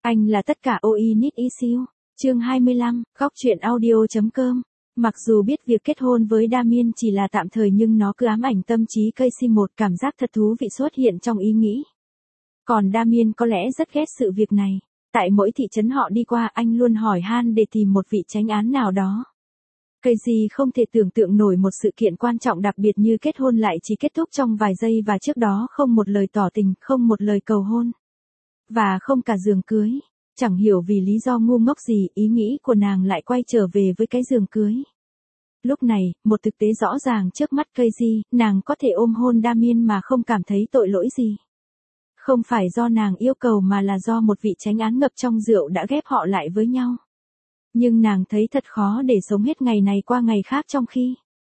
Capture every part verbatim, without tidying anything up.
Anh là tất cả ôi need issue. Chương hai mươi lăm, góc truyện audio.com. Mặc dù biết việc kết hôn với Damien chỉ là tạm thời nhưng nó cứ ám ảnh tâm trí Casey, một cảm giác thật thú vị xuất hiện trong ý nghĩ. Còn Damien có lẽ rất ghét sự việc này. Tại mỗi thị trấn họ đi qua, anh luôn hỏi han để tìm một vị chánh án nào đó. Casey không thể tưởng tượng nổi một sự kiện quan trọng đặc biệt như kết hôn lại chỉ kết thúc trong vài giây, và trước đó không một lời tỏ tình, không một lời cầu hôn. Và không cả giường cưới. Chẳng hiểu vì lý do ngu ngốc gì, ý nghĩ của nàng lại quay trở về với cái giường cưới. Lúc này, một thực tế rõ ràng trước mắt Casey, nàng có thể ôm hôn Damien mà không cảm thấy tội lỗi gì. Không phải do nàng yêu cầu mà là do một vị chánh án ngập trong rượu đã ghép họ lại với nhau. Nhưng nàng thấy thật khó để sống hết ngày này qua ngày khác trong khi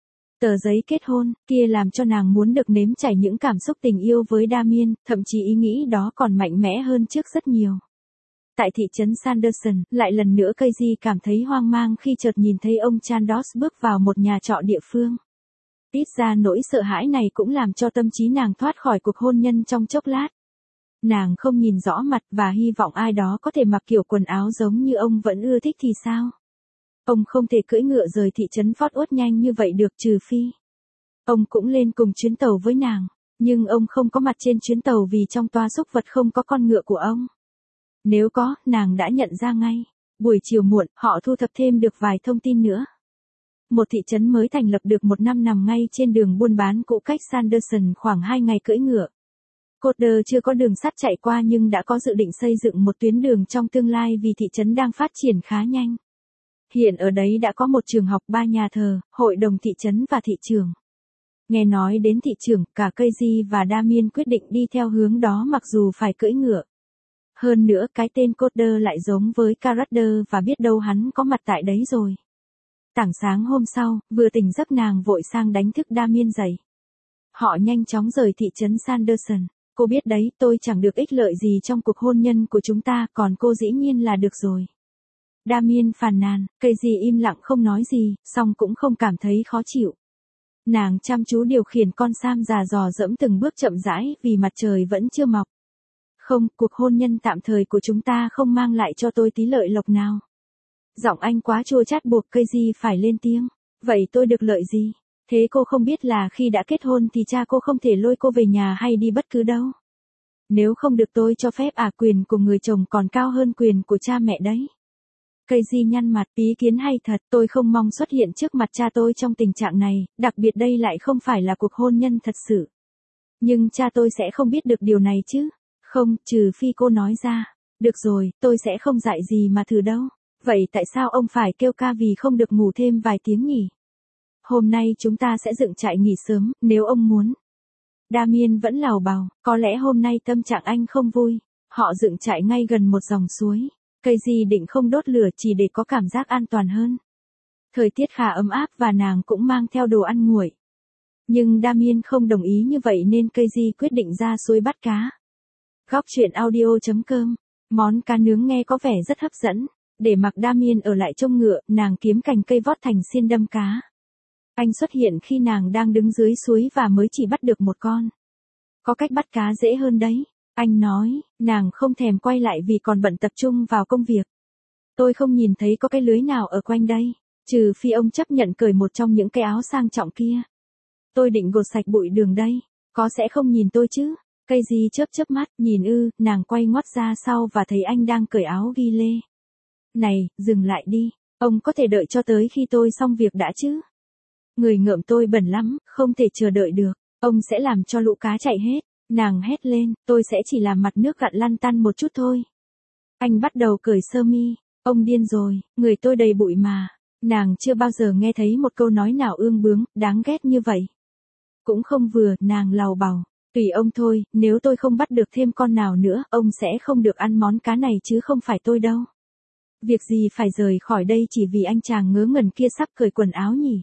tờ giấy kết hôn kia làm cho nàng muốn được nếm trải những cảm xúc tình yêu với Damien, thậm chí ý nghĩ đó còn mạnh mẽ hơn trước rất nhiều. Tại thị trấn Sanderson, lại lần nữa Casey cảm thấy hoang mang khi chợt nhìn thấy ông Chandos bước vào một nhà trọ địa phương. Ít ra nỗi sợ hãi này cũng làm cho tâm trí nàng thoát khỏi cuộc hôn nhân trong chốc lát. Nàng không nhìn rõ mặt và hy vọng ai đó có thể mặc kiểu quần áo giống như ông vẫn ưa thích thì sao? Ông không thể cưỡi ngựa rời thị trấn Fort Worth nhanh như vậy được, trừ phi ông cũng lên cùng chuyến tàu với nàng. Nhưng ông không có mặt trên chuyến tàu vì trong toa súc vật không có con ngựa của ông. Nếu có, nàng đã nhận ra ngay. Buổi chiều muộn, họ thu thập thêm được vài thông tin nữa. Một thị trấn mới thành lập được một năm nằm ngay trên đường buôn bán cũ cách Sanderson khoảng hai ngày cưỡi ngựa. Coder chưa có đường sắt chạy qua nhưng đã có dự định xây dựng một tuyến đường trong tương lai vì thị trấn đang phát triển khá nhanh. Hiện ở đấy đã có một trường học, ba nhà thờ, hội đồng thị trấn và thị trường. Nghe nói đến thị trường, cả Casey và Damien quyết định đi theo hướng đó mặc dù phải cưỡi ngựa. Hơn nữa cái tên Coder lại giống với Carader và biết đâu hắn có mặt tại đấy rồi. Tảng sáng hôm sau, vừa tỉnh giấc nàng vội sang đánh thức Damien dậy. Họ nhanh chóng rời thị trấn Sanderson. Cô biết đấy, tôi chẳng được ích lợi gì trong cuộc hôn nhân của chúng ta, còn cô dĩ nhiên là được rồi. Damien phàn nàn, Casey im lặng không nói gì, song cũng không cảm thấy khó chịu. Nàng chăm chú điều khiển con Sam già dò dẫm từng bước chậm rãi vì mặt trời vẫn chưa mọc. Không, cuộc hôn nhân tạm thời của chúng ta không mang lại cho tôi tí lợi lộc nào. Giọng anh quá chua chát buộc Casey phải lên tiếng. Vậy tôi được lợi gì? Thế cô không biết là khi đã kết hôn thì cha cô không thể lôi cô về nhà hay đi bất cứ đâu. Nếu không được tôi cho phép à, quyền của người chồng còn cao hơn quyền của cha mẹ đấy. Casey nhăn mặt, ý kiến hay thật, tôi không mong xuất hiện trước mặt cha tôi trong tình trạng này, đặc biệt đây lại không phải là cuộc hôn nhân thật sự. Nhưng cha tôi sẽ không biết được điều này chứ. Không, trừ phi cô nói ra. Được rồi, tôi sẽ không dạy gì mà thử đâu. Vậy tại sao ông phải kêu ca vì không được ngủ thêm vài tiếng nhỉ? Hôm nay chúng ta sẽ dựng trại nghỉ sớm, nếu ông muốn. Damien vẫn lào bào, có lẽ hôm nay tâm trạng anh không vui. Họ dựng trại ngay gần một dòng suối. Casey định không đốt lửa chỉ để có cảm giác an toàn hơn. Thời tiết khá ấm áp và nàng cũng mang theo đồ ăn nguội. Nhưng Damien không đồng ý như vậy nên Casey quyết định ra suối bắt cá. Góc truyện audio.com. Món cá nướng nghe có vẻ rất hấp dẫn. Để mặc Damien ở lại trông ngựa, nàng kiếm cành cây vót thành xiên đâm cá. Anh xuất hiện khi nàng đang đứng dưới suối và mới chỉ bắt được một con. Có cách bắt cá dễ hơn đấy. Anh nói, nàng không thèm quay lại vì còn bận tập trung vào công việc. Tôi không nhìn thấy có cái lưới nào ở quanh đây, trừ phi ông chấp nhận cởi một trong những cái áo sang trọng kia. Tôi định gột sạch bụi đường đây, có sẽ không nhìn tôi chứ? Casey chớp chớp mắt, nhìn ư, nàng quay ngoắt ra sau và thấy anh đang cởi áo ghi lê. Này, dừng lại đi, ông có thể đợi cho tới khi tôi xong việc đã chứ? Người ngợm tôi bẩn lắm, không thể chờ đợi được, ông sẽ làm cho lũ cá chạy hết. Nàng hét lên, tôi sẽ chỉ làm mặt nước gặn lăn tăn một chút thôi. Anh bắt đầu cởi sơ mi, ông điên rồi, người tôi đầy bụi mà. Nàng chưa bao giờ nghe thấy một câu nói nào ương bướng, đáng ghét như vậy. Cũng không vừa, nàng lầu bầu. Tùy ông thôi, nếu tôi không bắt được thêm con nào nữa, ông sẽ không được ăn món cá này chứ không phải tôi đâu. Việc gì phải rời khỏi đây chỉ vì anh chàng ngớ ngẩn kia sắp cởi quần áo nhỉ?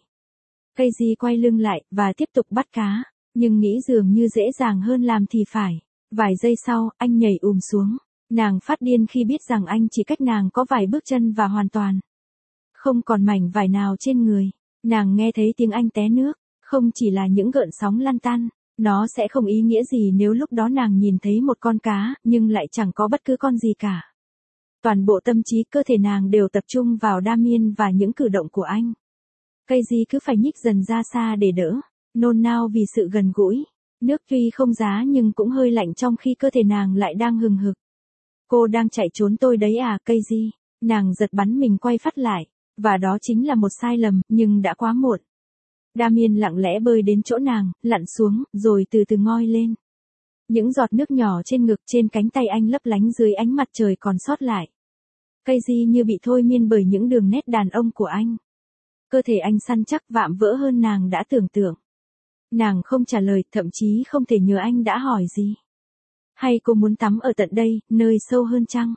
Casey quay lưng lại, và tiếp tục bắt cá. Nhưng nghĩ dường như dễ dàng hơn làm thì phải. Vài giây sau, anh nhảy ùm xuống. Nàng phát điên khi biết rằng anh chỉ cách nàng có vài bước chân và hoàn toàn không còn mảnh vải nào trên người. Nàng nghe thấy tiếng anh té nước. Không chỉ là những gợn sóng lăn tăn. Nó sẽ không ý nghĩa gì nếu lúc đó nàng nhìn thấy một con cá, nhưng lại chẳng có bất cứ con gì cả. Toàn bộ tâm trí cơ thể nàng đều tập trung vào Damien và những cử động của anh. Casey cứ phải nhích dần ra xa để đỡ, nôn nao vì sự gần gũi. Nước tuy không giá nhưng cũng hơi lạnh trong khi cơ thể nàng lại đang hừng hực. Cô đang chạy trốn tôi đấy à, Casey? Nàng giật bắn mình quay phát lại, và đó chính là một sai lầm, nhưng đã quá muộn. Damien lặng lẽ bơi đến chỗ nàng, lặn xuống, rồi từ từ ngoi lên. Những giọt nước nhỏ trên ngực trên cánh tay anh lấp lánh dưới ánh mặt trời còn sót lại. Casey như bị thôi miên bởi những đường nét đàn ông của anh. Cơ thể anh săn chắc vạm vỡ hơn nàng đã tưởng tượng. Nàng không trả lời, thậm chí không thể nhớ anh đã hỏi gì. Hay cô muốn tắm ở tận đây, nơi sâu hơn chăng?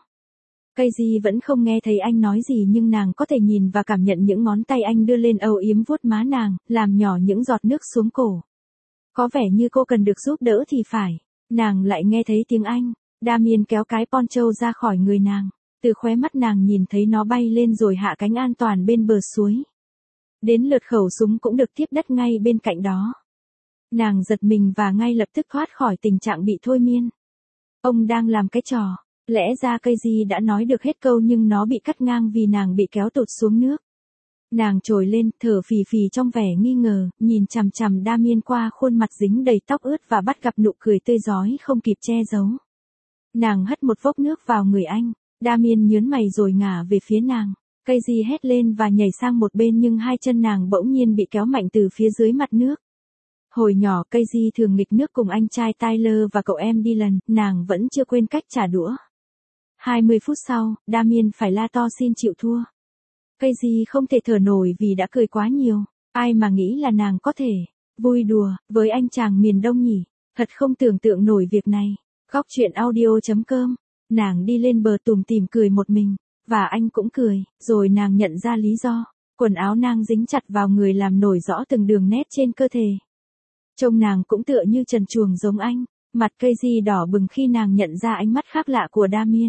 Casey vẫn không nghe thấy anh nói gì nhưng nàng có thể nhìn và cảm nhận những ngón tay anh đưa lên âu yếm vuốt má nàng, làm nhỏ những giọt nước xuống cổ. Có vẻ như cô cần được giúp đỡ thì phải. Nàng lại nghe thấy tiếng anh. Damien kéo cái poncho ra khỏi người nàng. Từ khóe mắt nàng nhìn thấy nó bay lên rồi hạ cánh an toàn bên bờ suối. Đến lượt khẩu súng cũng được tiếp đất ngay bên cạnh đó. Nàng giật mình và ngay lập tức thoát khỏi tình trạng bị thôi miên. Ông đang làm cái trò. Lẽ ra Casey đã nói được hết câu nhưng nó bị cắt ngang vì nàng bị kéo tụt xuống nước. Nàng trồi lên, thở phì phì trong vẻ nghi ngờ, nhìn chằm chằm Damien qua khuôn mặt dính đầy tóc ướt và bắt gặp nụ cười tươi rói không kịp che giấu. Nàng hất một vốc nước vào người anh. Damien nhớn mày rồi ngả về phía nàng. Casey hét lên và nhảy sang một bên nhưng hai chân nàng bỗng nhiên bị kéo mạnh từ phía dưới mặt nước. Hồi nhỏ Casey thường nghịch nước cùng anh trai Tyler và cậu em Dylan, nàng vẫn chưa quên cách trả đũa. hai mươi phút sau, Damien phải la to xin chịu thua. Casey không thể thở nổi vì đã cười quá nhiều. Ai mà nghĩ là nàng có thể vui đùa với anh chàng miền Đông nhỉ? Thật không tưởng tượng nổi việc này. Góc truyện audio chấm com. Nàng đi lên bờ tủm tỉm cười một mình. Và anh cũng cười. Rồi nàng nhận ra lý do. Quần áo nàng dính chặt vào người làm nổi rõ từng đường nét trên cơ thể. Trông nàng cũng tựa như trần truồng giống anh. Mặt Casey đỏ bừng khi nàng nhận ra ánh mắt khác lạ của Damien.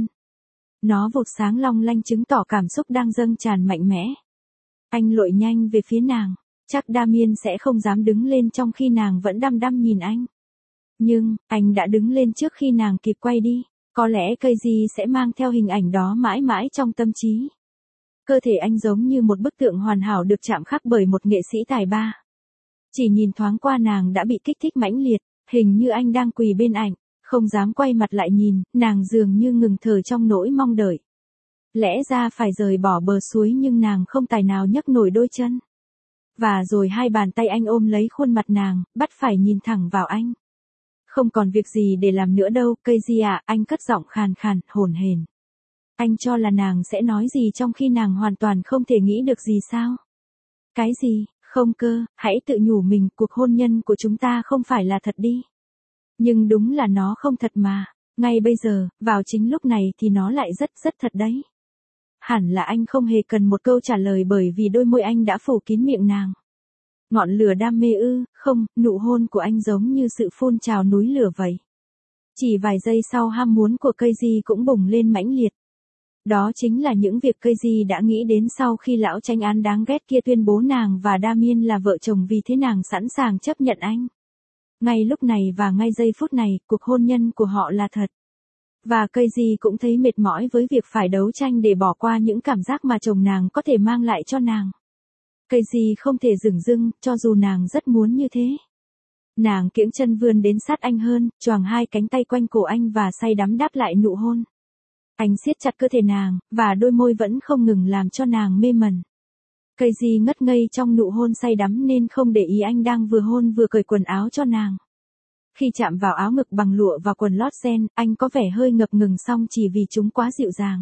Nó vụt sáng long lanh chứng tỏ cảm xúc đang dâng tràn mạnh mẽ. Anh lội nhanh về phía nàng. Chắc Damien sẽ không dám đứng lên trong khi nàng vẫn đăm đăm nhìn anh. Nhưng, anh đã đứng lên trước khi nàng kịp quay đi. Có lẽ Casey sẽ mang theo hình ảnh đó mãi mãi trong tâm trí. Cơ thể anh giống như một bức tượng hoàn hảo được chạm khắc bởi một nghệ sĩ tài ba. Chỉ nhìn thoáng qua nàng đã bị kích thích mãnh liệt, hình như anh đang quỳ bên ảnh. Không dám quay mặt lại nhìn, nàng dường như ngừng thở trong nỗi mong đợi. Lẽ ra phải rời bỏ bờ suối nhưng nàng không tài nào nhấc nổi đôi chân. Và rồi hai bàn tay anh ôm lấy khuôn mặt nàng, bắt phải nhìn thẳng vào anh. Không còn việc gì để làm nữa đâu, Casey ạ, anh cất giọng khàn khàn, hổn hển. Anh cho là nàng sẽ nói gì trong khi nàng hoàn toàn không thể nghĩ được gì sao? Cái gì, không cơ, hãy tự nhủ mình, cuộc hôn nhân của chúng ta không phải là thật đi. Nhưng đúng là nó không thật mà. Ngay bây giờ, vào chính lúc này thì nó lại rất rất thật đấy. Hẳn là anh không hề cần một câu trả lời bởi vì đôi môi anh đã phủ kín miệng nàng. Ngọn lửa đam mê ư, không, nụ hôn của anh giống như sự phun trào núi lửa vậy. Chỉ vài giây sau ham muốn của Casey cũng bùng lên mãnh liệt. Đó chính là những việc Casey đã nghĩ đến sau khi lão tranh án đáng ghét kia tuyên bố nàng và Damien là vợ chồng vì thế nàng sẵn sàng chấp nhận anh. Ngay lúc này và ngay giây phút này, cuộc hôn nhân của họ là thật. Và Casey cũng thấy mệt mỏi với việc phải đấu tranh để bỏ qua những cảm giác mà chồng nàng có thể mang lại cho nàng. Casey không thể dửng dưng, cho dù nàng rất muốn như thế. Nàng kiễng chân vươn đến sát anh hơn, choàng hai cánh tay quanh cổ anh và say đắm đáp lại nụ hôn. Anh siết chặt cơ thể nàng, và đôi môi vẫn không ngừng làm cho nàng mê mẩn. Casey ngất ngây trong nụ hôn say đắm nên không để ý anh đang vừa hôn vừa cởi quần áo cho nàng. Khi chạm vào áo ngực bằng lụa và quần lót sen, anh có vẻ hơi ngập ngừng song chỉ vì chúng quá dịu dàng.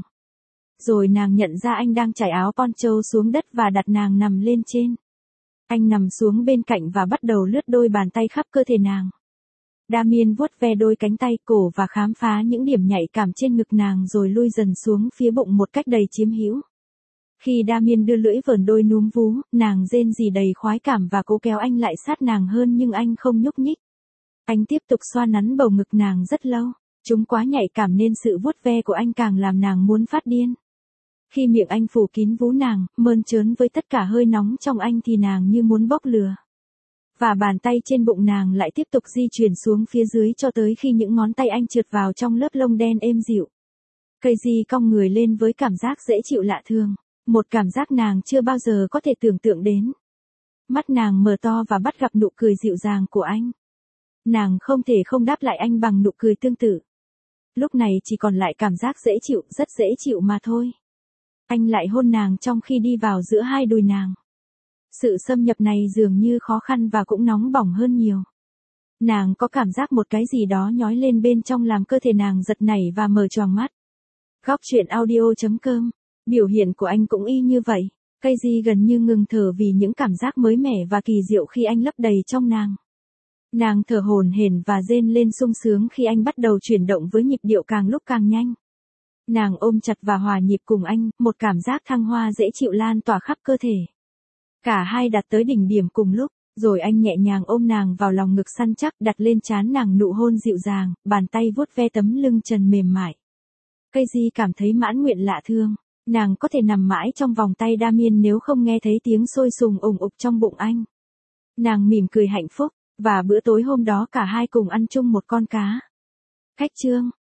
Rồi nàng nhận ra anh đang trải áo poncho xuống đất và đặt nàng nằm lên trên. Anh nằm xuống bên cạnh và bắt đầu lướt đôi bàn tay khắp cơ thể nàng. Damien vuốt ve đôi cánh tay, cổ và khám phá những điểm nhạy cảm trên ngực nàng rồi lui dần xuống phía bụng một cách đầy chiếm hữu. Khi Damien đưa lưỡi vờn đôi núm vú, nàng rên rỉ đầy khoái cảm và cố kéo anh lại sát nàng hơn nhưng anh không nhúc nhích. Anh tiếp tục xoa nắn bầu ngực nàng rất lâu. Chúng quá nhạy cảm nên sự vuốt ve của anh càng làm nàng muốn phát điên. Khi miệng anh phủ kín vú nàng, mơn trớn với tất cả hơi nóng trong anh thì nàng như muốn bốc lửa. Và bàn tay trên bụng nàng lại tiếp tục di chuyển xuống phía dưới cho tới khi những ngón tay anh trượt vào trong lớp lông đen êm dịu. Casey cong người lên với cảm giác dễ chịu lạ thường. Một cảm giác nàng chưa bao giờ có thể tưởng tượng đến. Mắt nàng mở to và bắt gặp nụ cười dịu dàng của anh. Nàng không thể không đáp lại anh bằng nụ cười tương tự. Lúc này chỉ còn lại cảm giác dễ chịu, rất dễ chịu mà thôi. Anh lại hôn nàng trong khi đi vào giữa hai đùi nàng. Sự xâm nhập này dường như khó khăn và cũng nóng bỏng hơn nhiều. Nàng có cảm giác một cái gì đó nhói lên bên trong làm cơ thể nàng giật nảy và mở choàng mắt. Góc truyện audio chấm com. Biểu hiện của anh cũng y như vậy. Casey gần như ngừng thở vì những cảm giác mới mẻ và kỳ diệu khi anh lấp đầy trong nàng. Nàng thở hổn hển và rên lên sung sướng khi anh bắt đầu chuyển động với nhịp điệu càng lúc càng nhanh. Nàng ôm chặt và hòa nhịp cùng anh, một cảm giác thăng hoa dễ chịu lan tỏa khắp cơ thể. Cả hai đạt tới đỉnh điểm cùng lúc, rồi anh nhẹ nhàng ôm nàng vào lòng ngực săn chắc, đặt lên trán nàng nụ hôn dịu dàng, bàn tay vuốt ve tấm lưng trần mềm mại. Casey cảm thấy mãn nguyện lạ thường. Nàng có thể nằm mãi trong vòng tay Damien nếu không nghe thấy tiếng sôi sùng ùng ục trong bụng anh. Nàng mỉm cười hạnh phúc, và bữa tối hôm đó cả hai cùng ăn chung một con cá. Khách chương